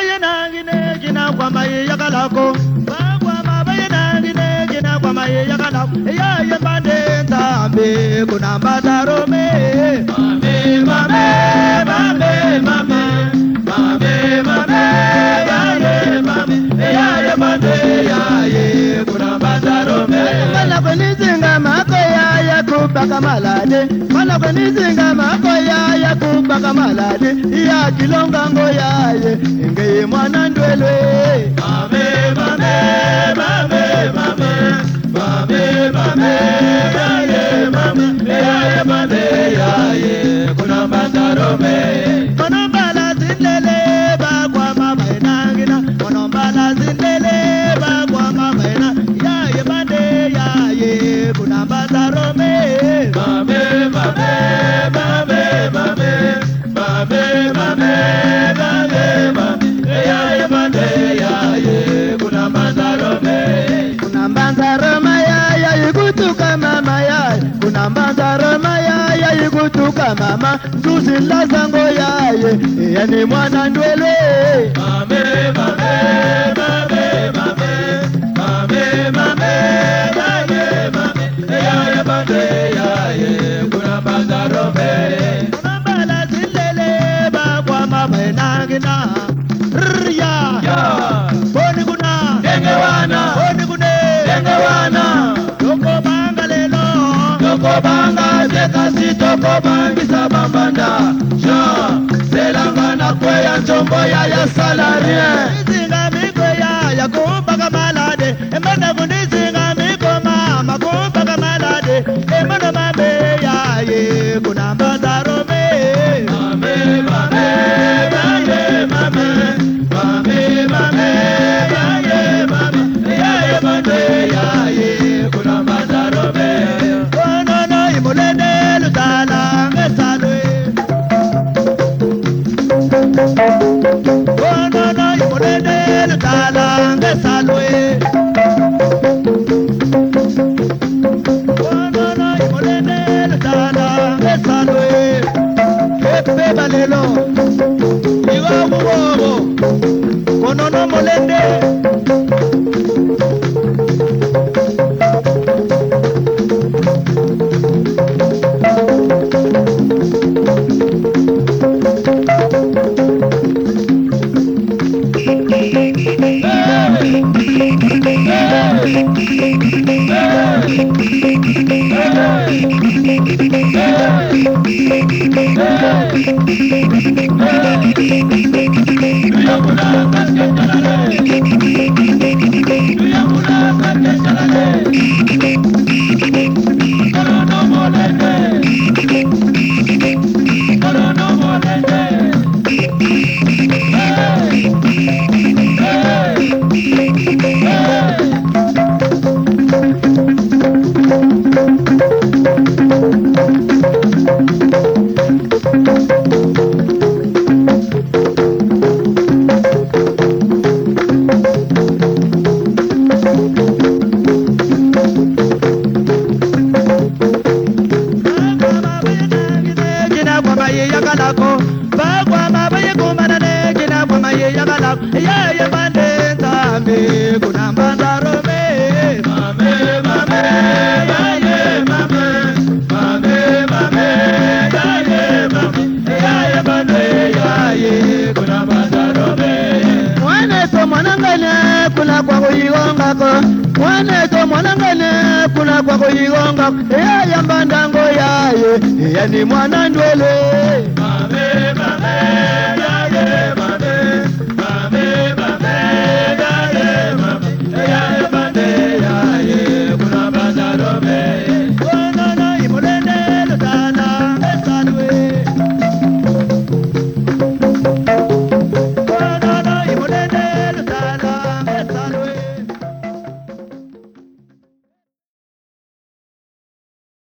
mabayenangine jina kwa maye yakalako bagwa mabayenangine jina kwa maye yakalako ya yembande ntambe kuna mbatarome mame mame mame mame mame mame ya mame ya yembande ya ye kuna mbatarome mala kwenizinga makoya ya kubaka malade mala kwenizinga makoya ya kubaka malade ya kilonga ngoya ye inge mwana ndwele mame mame mame mame mame mame ya mame ya mame ya ye kuna mandarome monombala zindele bagwa mama inangina monombala zindele bagwa mama ina ya ye mande ya ye kuna mandarome mame mame mame mame mame mame kutuka mama tuzi lazango yaye yani mwana ndwele mame mame mame mame mame mame yaye mame yaye bande yaye kuna bandarome kuna bala zilele bagwa mama nangina ya boni kuna dengewana boni kune dengewana yoko bangalelo yoko banga zekasi toko bangisa bambanda Jean selangana kweya njombo ya salarien izinga mikoya ya kumbaka malade emana kunizinga mikoma makumbaka malade emana mame ya ye kuna mbadarome mame mame mame mame mame mame ya mame ya mame ya ye kuna mbadarome mulende lutala ngesalwe ono no mulende lutala ngesalwe ono no mulende lutala ngesalwe epe balelo iwa mubobo ono no mulende mwaneto mwanangane kuna kwa kuyigonga ya yambandango yaye yani mwana ndwele